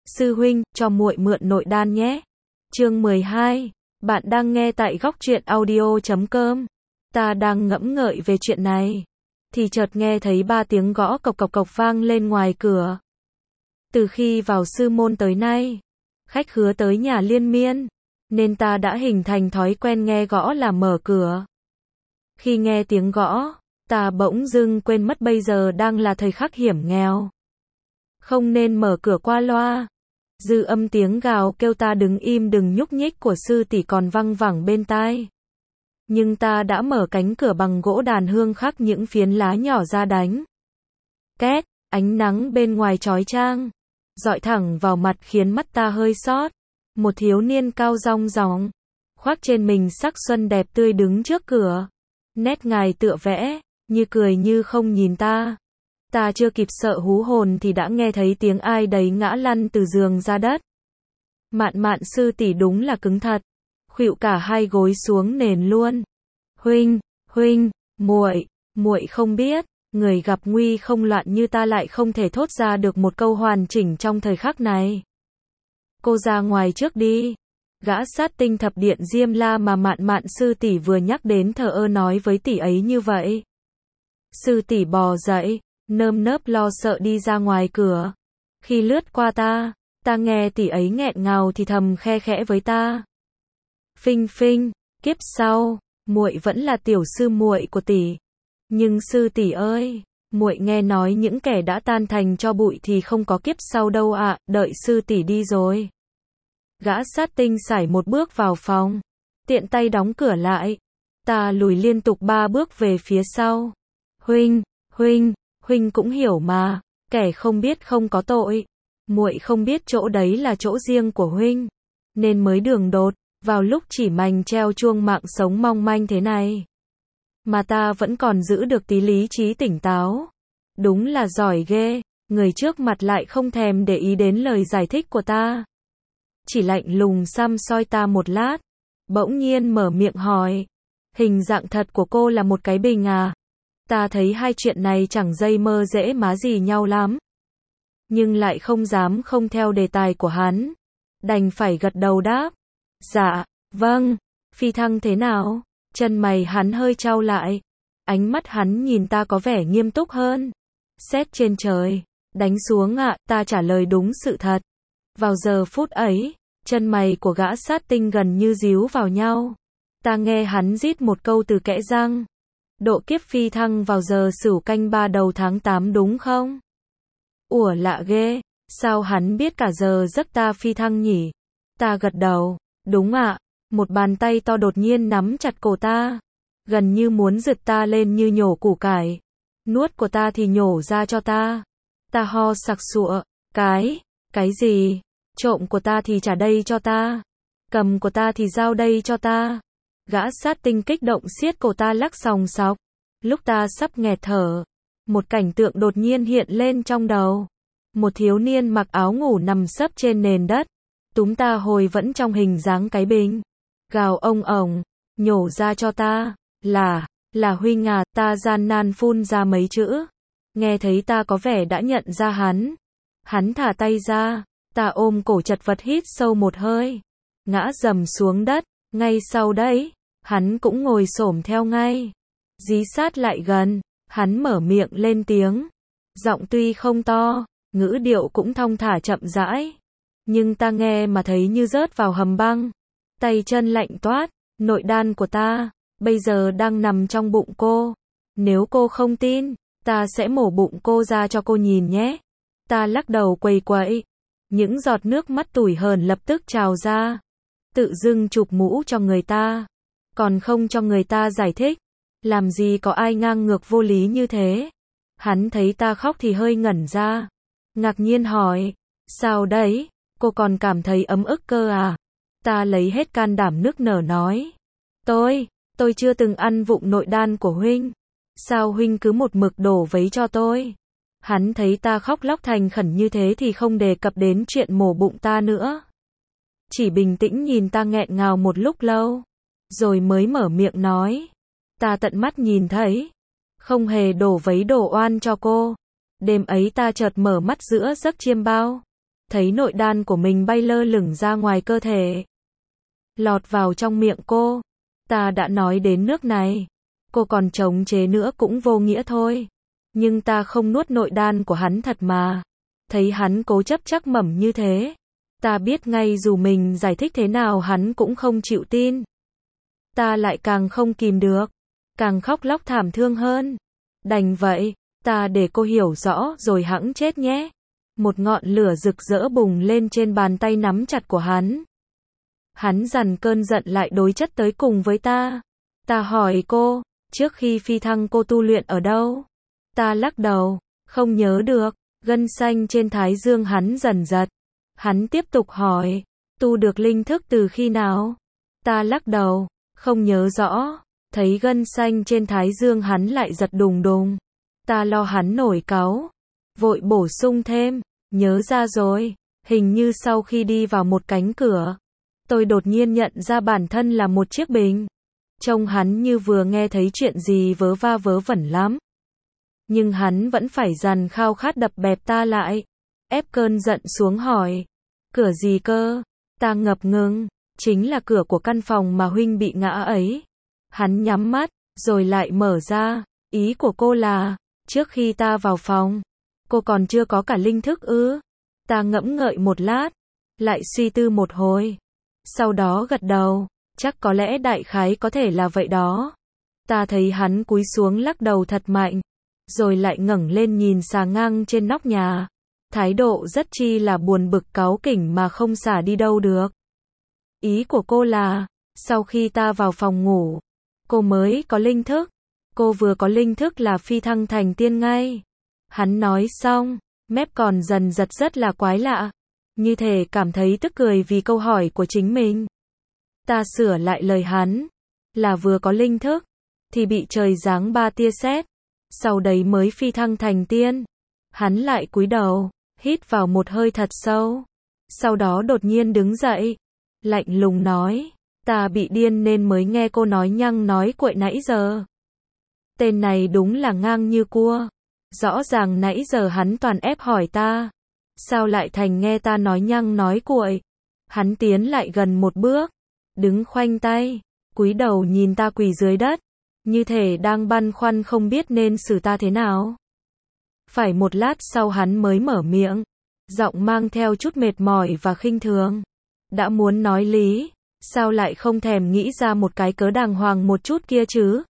Sư huynh, cho muội mượn nội đan nhé. Chương 12. Bạn đang nghe tại góc truyện audio.com. Ta đang ngẫm ngợi về chuyện này, thì chợt nghe thấy 3 tiếng gõ cộc cộc cộc vang lên ngoài cửa. Từ khi vào sư môn tới nay, khách khứa tới nhà liên miên, nên ta đã hình thành thói quen nghe gõ là mở cửa. Khi nghe tiếng gõ, ta bỗng dưng quên mất bây giờ đang là thời khắc hiểm nghèo. Không nên mở cửa qua loa. Dư âm tiếng gào kêu ta đứng im đừng nhúc nhích của sư tỷ còn văng vẳng bên tai. Nhưng ta đã mở cánh cửa bằng gỗ đàn hương khắc những phiến lá nhỏ ra đánh. Két, ánh nắng bên ngoài chói chang, dọi thẳng vào mặt khiến mắt ta hơi xót. Một thiếu niên cao rong ròng, khoác trên mình sắc xuân đẹp tươi đứng trước cửa. Nét ngài tựa vẽ, như cười như không nhìn ta. Ta chưa kịp sợ hú hồn thì đã nghe thấy tiếng ai đấy ngã lăn từ giường ra đất. Mạn Mạn sư tỷ đúng là cứng thật, khuỵu cả hai gối xuống nền luôn. Huynh, muội không biết, người gặp nguy không loạn như ta lại không thể thốt ra được một câu hoàn chỉnh trong thời khắc này. Cô ra ngoài trước đi. Gã sát tinh thập điện Diêm La mà Mạn Mạn sư tỷ vừa nhắc đến thờ ơ nói với tỷ ấy như vậy. Sư tỷ bò dậy, nơm nớp lo sợ đi ra ngoài cửa. Khi lướt qua ta nghe tỷ ấy nghẹn ngào thì thầm khe khẽ với ta. Phinh, kiếp sau, muội vẫn là tiểu sư muội của tỷ. Nhưng sư tỷ ơi, muội nghe nói những kẻ đã tan thành tro bụi thì không có kiếp sau đâu ạ, đợi sư tỷ đi rồi. Gã sát tinh sải một bước vào phòng, tiện tay đóng cửa lại. Ta lùi liên tục 3 bước về phía sau. Huynh cũng hiểu mà, kẻ không biết không có tội. Muội không biết chỗ đấy là chỗ riêng của huynh, nên mới đường đột, vào lúc chỉ mành treo chuông mạng sống mong manh thế này. Mà ta vẫn còn giữ được tí lý trí tỉnh táo. Đúng là giỏi ghê, người trước mặt lại không thèm để ý đến lời giải thích của ta. Chỉ lạnh lùng săm soi ta một lát, bỗng nhiên mở miệng hỏi. Hình dạng thật của cô là một cái bình à? Ta thấy hai chuyện này chẳng dây mơ dễ má gì nhau lắm. Nhưng lại không dám không theo đề tài của hắn. Đành phải gật đầu đáp. Dạ, vâng. Phi thăng thế nào? Chân mày hắn hơi chau lại. Ánh mắt hắn nhìn ta có vẻ nghiêm túc hơn. Xét trên trời, đánh xuống ạ, ta trả lời đúng sự thật. Vào giờ phút ấy, chân mày của gã sát tinh gần như díu vào nhau. Ta nghe hắn rít một câu từ kẽ răng. Độ kiếp phi thăng vào giờ Sửu canh 3 đầu tháng 8 đúng không? Ủa lạ ghê, sao hắn biết cả giờ giấc ta phi thăng nhỉ? Ta gật đầu, đúng ạ. Một bàn tay to đột nhiên nắm chặt cổ ta, gần như muốn giật ta lên như nhổ củ cải. Nuốt của ta thì nhổ ra cho ta. Ta ho sặc sụa, cái gì? Trộm của ta thì trả đây cho ta. Cầm của ta thì giao đây cho ta. Gã sát tinh kích động siết cổ ta lắc sòng sọc. Lúc ta sắp nghẹt thở, một cảnh tượng đột nhiên hiện lên trong đầu. Một thiếu niên mặc áo ngủ nằm sấp trên nền đất, túm ta hồi vẫn trong hình dáng cái bình. Gào ông ổng, nhổ ra cho ta. Là huynh à, ta gian nan phun ra mấy chữ. Nghe thấy ta có vẻ đã nhận ra hắn. Hắn thả tay ra, ta ôm cổ chật vật hít sâu một hơi. Ngã rầm xuống đất, ngay sau đấy, hắn cũng ngồi xổm theo ngay. Dí sát lại gần, hắn mở miệng lên tiếng. Giọng tuy không to, ngữ điệu cũng thong thả chậm rãi. Nhưng ta nghe mà thấy như rớt vào hầm băng. Tay chân lạnh toát, nội đan của ta, bây giờ đang nằm trong bụng cô. Nếu cô không tin, ta sẽ mổ bụng cô ra cho cô nhìn nhé. Ta lắc đầu quầy quậy. Những giọt nước mắt tủi hờn lập tức trào ra. Tự dưng chụp mũ cho người ta, còn không cho người ta giải thích. Làm gì có ai ngang ngược vô lý như thế. Hắn thấy ta khóc thì hơi ngẩn ra, ngạc nhiên hỏi. Sao đấy, cô còn cảm thấy ấm ức cơ à? Ta lấy hết can đảm nức nở nói. Tôi chưa từng ăn vụng nội đan của huynh. Sao huynh cứ một mực đổ vấy cho tôi? Hắn thấy ta khóc lóc thành khẩn như thế thì không đề cập đến chuyện mổ bụng ta nữa. Chỉ bình tĩnh nhìn ta nghẹn ngào một lúc lâu, rồi mới mở miệng nói. Ta tận mắt nhìn thấy, không hề đổ vấy đổ oan cho cô. Đêm ấy ta chợt mở mắt giữa giấc chiêm bao. thấy nội đan của mình bay lơ lửng ra ngoài cơ thể, lọt vào trong miệng cô. Ta đã nói đến nước này, cô còn chống chế nữa cũng vô nghĩa thôi. Nhưng ta không nuốt nội đan của hắn thật mà. Thấy hắn cố chấp chắc mẩm như thế, ta biết ngay dù mình giải thích thế nào hắn cũng không chịu tin. Ta lại càng không kìm được, càng khóc lóc thảm thương hơn. Đành vậy, ta để cô hiểu rõ rồi hẵng chết nhé. Một ngọn lửa rực rỡ bùng lên trên bàn tay nắm chặt của hắn. Hắn dằn cơn giận lại đối chất tới cùng với ta. Ta hỏi cô, trước khi phi thăng cô tu luyện ở đâu? Ta lắc đầu, không nhớ được. Gân xanh trên thái dương hắn dần giật. Hắn tiếp tục hỏi, tu được linh thức từ khi nào? Ta lắc đầu, không nhớ rõ. Thấy gân xanh trên thái dương hắn lại giật đùng đùng. Ta lo hắn nổi cáu, vội bổ sung thêm, nhớ ra rồi, hình như sau khi đi vào một cánh cửa, tôi đột nhiên nhận ra bản thân là một chiếc bình. Trông hắn như vừa nghe thấy chuyện gì vớ va vớ vẩn lắm. Nhưng hắn vẫn phải dằn khao khát đập bẹp ta lại, ép cơn giận xuống hỏi, cửa gì cơ? Ta ngập ngừng, chính là cửa của căn phòng mà huynh bị ngã ấy. Hắn nhắm mắt, rồi lại mở ra, ý của cô là, trước khi ta vào phòng, cô còn chưa có cả linh thức ư? Ta ngẫm ngợi một lát, lại suy tư một hồi, sau đó gật đầu, chắc có lẽ đại khái có thể là vậy đó. Ta thấy hắn cúi xuống lắc đầu thật mạnh, rồi lại ngẩng lên nhìn xà ngang trên nóc nhà, thái độ rất chi là buồn bực cáu kỉnh mà không xả đi đâu được. Ý của cô là, sau khi ta vào phòng ngủ, cô mới có linh thức. Cô vừa có linh thức là phi thăng thành tiên ngay. Hắn nói xong, mép còn dần giật rất là quái lạ, như thể cảm thấy tức cười vì câu hỏi của chính mình. Ta sửa lại lời hắn, là vừa có linh thức, thì bị trời giáng 3 tia sét, sau đấy mới phi thăng thành tiên. Hắn lại cúi đầu, hít vào một hơi thật sâu, sau đó đột nhiên đứng dậy, lạnh lùng nói, ta bị điên nên mới nghe cô nói nhăng nói cuội nãy giờ. Tên này đúng là ngang như cua. Rõ ràng nãy giờ hắn toàn ép hỏi ta, sao lại thành nghe ta nói nhăng nói cuội. Hắn tiến lại gần một bước, đứng khoanh tay, cúi đầu nhìn ta quỳ dưới đất, như thể đang băn khoăn không biết nên xử ta thế nào. Phải một lát sau hắn mới mở miệng, giọng mang theo chút mệt mỏi và khinh thường. Đã muốn nói lý, sao lại không thèm nghĩ ra một cái cớ đàng hoàng một chút kia chứ?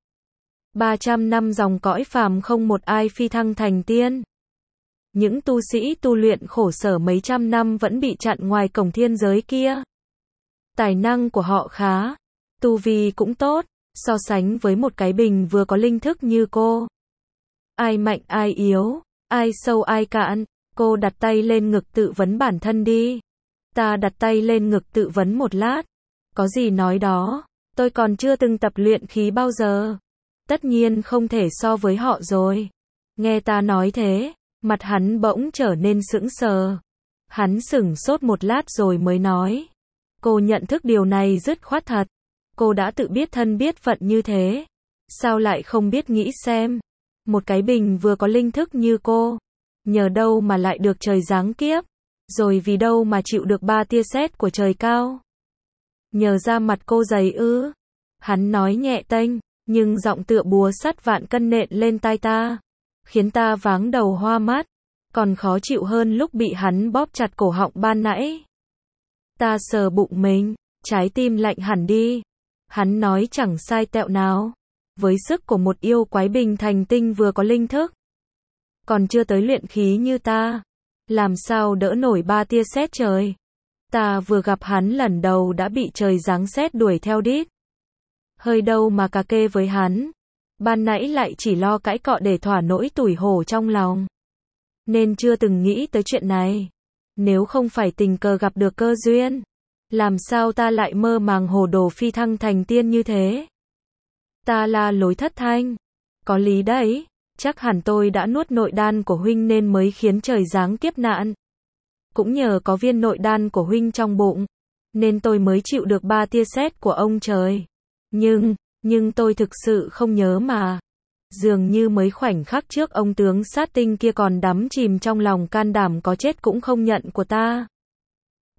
300 năm dòng cõi phàm không một ai phi thăng thành tiên. Những tu sĩ tu luyện khổ sở mấy trăm năm vẫn bị chặn ngoài cổng thiên giới kia. Tài năng của họ khá, tu vi cũng tốt, so sánh với một cái bình vừa có linh thức như cô. Ai mạnh ai yếu, ai sâu ai cạn, cô đặt tay lên ngực tự vấn bản thân đi. Ta đặt tay lên ngực tự vấn một lát. Có gì nói đó, tôi còn chưa từng tập luyện khí bao giờ. Tất nhiên không thể so với họ rồi. Nghe ta nói thế, mặt hắn bỗng trở nên sững sờ. Hắn sửng sốt một lát rồi mới nói. Cô nhận thức điều này dứt khoát thật. Cô đã tự biết thân biết phận như thế. Sao lại không biết nghĩ xem. Một cái bình vừa có linh thức như cô. Nhờ đâu mà lại được trời giáng kiếp. Rồi vì đâu mà chịu được 3 tia sét của trời cao. Nhờ da mặt cô dày ư. Hắn nói nhẹ tênh, nhưng giọng tựa búa sắt vạn cân nện lên tai ta, khiến ta váng đầu hoa mắt, còn khó chịu hơn lúc bị hắn bóp chặt cổ họng ban nãy. Ta sờ bụng mình, trái tim lạnh hẳn đi. Hắn nói chẳng sai tẹo nào. Với sức của một yêu quái bình thành tinh vừa có linh thức, còn chưa tới luyện khí như ta, làm sao đỡ nổi 3 tia sét trời. Ta vừa gặp hắn lần đầu đã bị trời giáng sét đuổi theo đít. Hơi đâu mà cà kê với hắn. Ban nãy lại chỉ lo cãi cọ để thỏa nỗi tủi hổ trong lòng. Nên chưa từng nghĩ tới chuyện này. Nếu không phải tình cờ gặp được cơ duyên, làm sao ta lại mơ màng hồ đồ phi thăng thành tiên như thế? Ta la lối thất thanh. Có lý đấy, chắc hẳn tôi đã nuốt nội đan của huynh nên mới khiến trời giáng kiếp nạn. Cũng nhờ có viên nội đan của huynh trong bụng, nên tôi mới chịu được 3 tia sét của ông trời. Nhưng tôi thực sự không nhớ mà. Dường như mấy khoảnh khắc trước ông tướng sát tinh kia còn đắm chìm trong lòng can đảm có chết cũng không nhận của ta.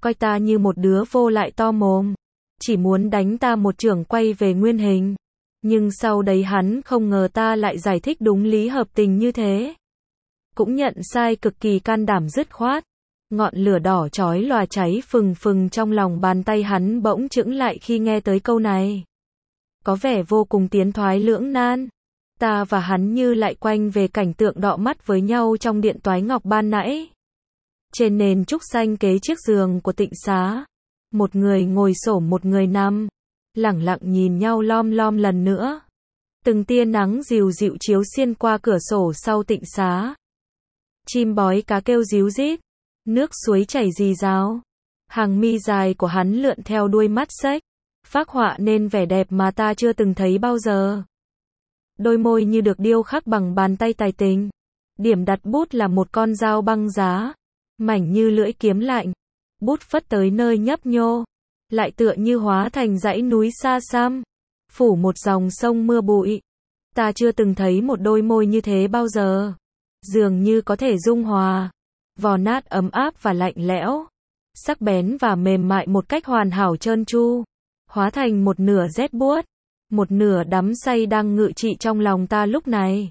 coi ta như một đứa vô lại to mồm, chỉ muốn đánh ta một chưởng quay về nguyên hình. Nhưng sau đấy hắn không ngờ ta lại giải thích đúng lý hợp tình như thế. Cũng nhận sai cực kỳ can đảm dứt khoát. Ngọn lửa đỏ chói lòa cháy phừng phừng trong lòng bàn tay hắn bỗng chững lại khi nghe tới câu này. Có vẻ vô cùng tiến thoái lưỡng nan. Ta và hắn như lại quanh về cảnh tượng đọ mắt với nhau trong điện toái ngọc ban nãy. Trên nền trúc xanh kế chiếc giường của Tịnh Xá, một người ngồi xổm một người nằm, lẳng lặng nhìn nhau lom lom lần nữa. Từng tia nắng dịu dịu chiếu xuyên qua cửa sổ sau Tịnh Xá. Chim bói cá kêu ríu rít, nước suối chảy rì rào. Hàng mi dài của hắn lượn theo đuôi mắt xếch, phác họa nên vẻ đẹp mà ta chưa từng thấy bao giờ. Đôi môi như được điêu khắc bằng bàn tay tài tình. Điểm đặt bút là một con dao băng giá, mảnh như lưỡi kiếm lạnh. Bút phất tới nơi nhấp nhô, lại tựa như hóa thành dãy núi xa xăm, phủ một dòng sông mưa bụi. Ta chưa từng thấy một đôi môi như thế bao giờ. Dường như có thể dung hòa, vò nát ấm áp và lạnh lẽo, sắc bén và mềm mại một cách hoàn hảo trơn tru, hóa thành một nửa rét buốt, một nửa đắm say đang ngự trị trong lòng ta lúc này.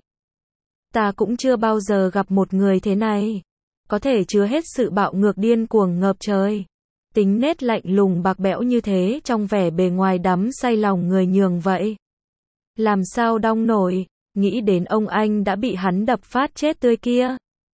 Ta cũng chưa bao giờ gặp một người thế này, có thể chứa hết sự bạo ngược điên cuồng ngập trời, tính nết lạnh lùng bạc bẽo như thế trong vẻ bề ngoài đắm say lòng người nhường vậy. Làm sao đong nổi, nghĩ đến ông anh đã bị hắn đập phát chết tươi kia.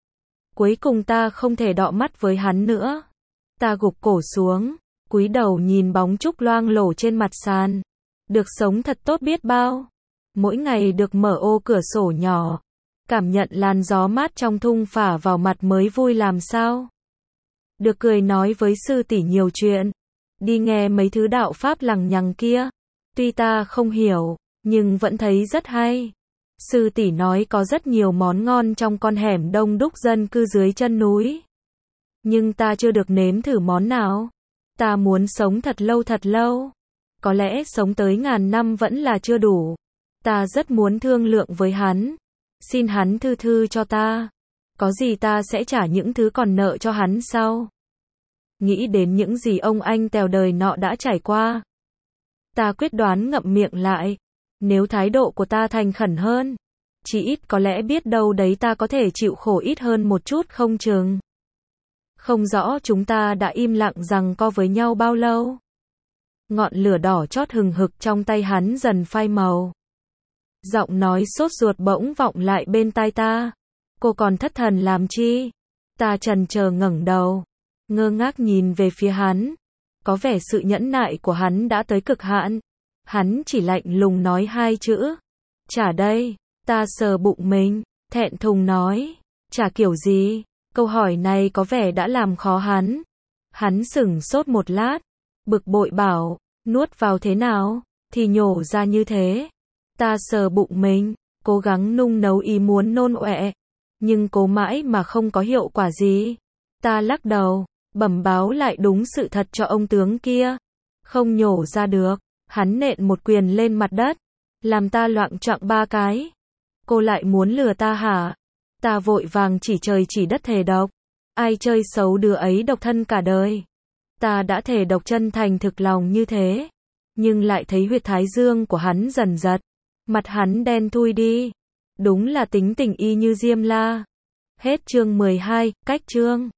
Cuối cùng ta không thể đọ mắt với hắn nữa. Ta gục cổ xuống, cúi đầu nhìn bóng trúc loang lổ trên mặt sàn. Được sống thật tốt biết bao. Mỗi ngày được mở ô cửa sổ nhỏ, cảm nhận làn gió mát trong thung phả vào mặt mới vui làm sao. Được cười nói với sư tỷ nhiều chuyện, đi nghe mấy thứ đạo pháp lằng nhằng kia. Tuy ta không hiểu, nhưng vẫn thấy rất hay. Sư tỷ nói có rất nhiều món ngon trong con hẻm đông đúc dân cư dưới chân núi. Nhưng ta chưa được nếm thử món nào. Ta muốn sống thật lâu. Có lẽ sống tới 1000 năm vẫn là chưa đủ. Ta rất muốn thương lượng với hắn. Xin hắn thư thư cho ta. Có gì ta sẽ trả những thứ còn nợ cho hắn sau. Nghĩ đến những gì ông anh tèo đời nọ đã trải qua. Ta quyết đoán ngậm miệng lại. Nếu thái độ của ta thành khẩn hơn, chỉ ít có lẽ biết đâu đấy ta có thể chịu khổ ít hơn một chút không chừng. Không rõ chúng ta đã im lặng giằng co với nhau bao lâu. Ngọn lửa đỏ chót hừng hực trong tay hắn dần phai màu. Giọng nói sốt ruột bỗng vọng lại bên tai ta. Cô còn thất thần làm chi? Ta chần chờ ngẩng đầu, ngơ ngác nhìn về phía hắn. Có vẻ sự nhẫn nại của hắn đã tới cực hạn. Hắn chỉ lạnh lùng nói 2 chữ. Trả đây. Ta sờ bụng mình, thẹn thùng nói. Trả kiểu gì? Câu hỏi này có vẻ đã làm khó hắn. Hắn sửng sốt một lát, bực bội bảo, nuốt vào thế nào, thì nhổ ra như thế. Ta sờ bụng mình, cố gắng nung nấu ý muốn nôn ọe, nhưng cố mãi mà không có hiệu quả gì. Ta lắc đầu, bẩm báo lại đúng sự thật cho ông tướng kia. Không nhổ ra được. Hắn nện một quyền lên mặt đất, làm ta loạng choạng 3 cái. Cô lại muốn lừa ta hả? Ta vội vàng chỉ trời chỉ đất thề độc. Ai chơi xấu đứa ấy độc thân cả đời. Ta đã thề độc chân thành thực lòng như thế, nhưng lại thấy huyệt thái dương của hắn dần giật. Mặt hắn đen thui đi. Đúng là tính tình y như Diêm La. Hết chương 12, cách chương.